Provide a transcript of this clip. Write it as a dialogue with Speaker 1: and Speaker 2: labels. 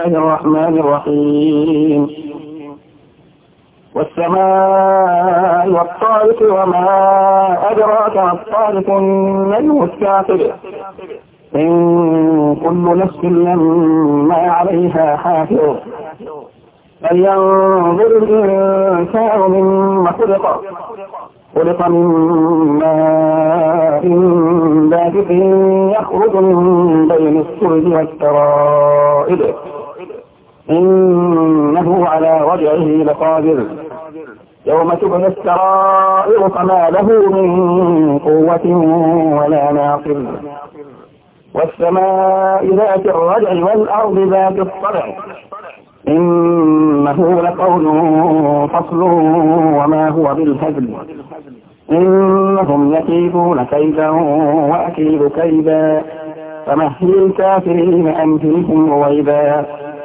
Speaker 1: الله الرحمن الرحيم والسماء والطارق وما أدراك ما الطارق النجم الثاقب إن كل نفس لما عليها حافظ فلينظر الإنسان مما خلق من ماء دافق يخرج من بين الصلب والترائب إنه على رجعه لقادر يوم تبلى السرائر فما له من قوة ولا ناصر والسماء ذات الرجع والأرض ذات الصدع إنه لقول فصل وما هو بالهزل إنهم يكيدون كيدا وأكيد كيدا فمهل الكافرين أمهلهم رويدا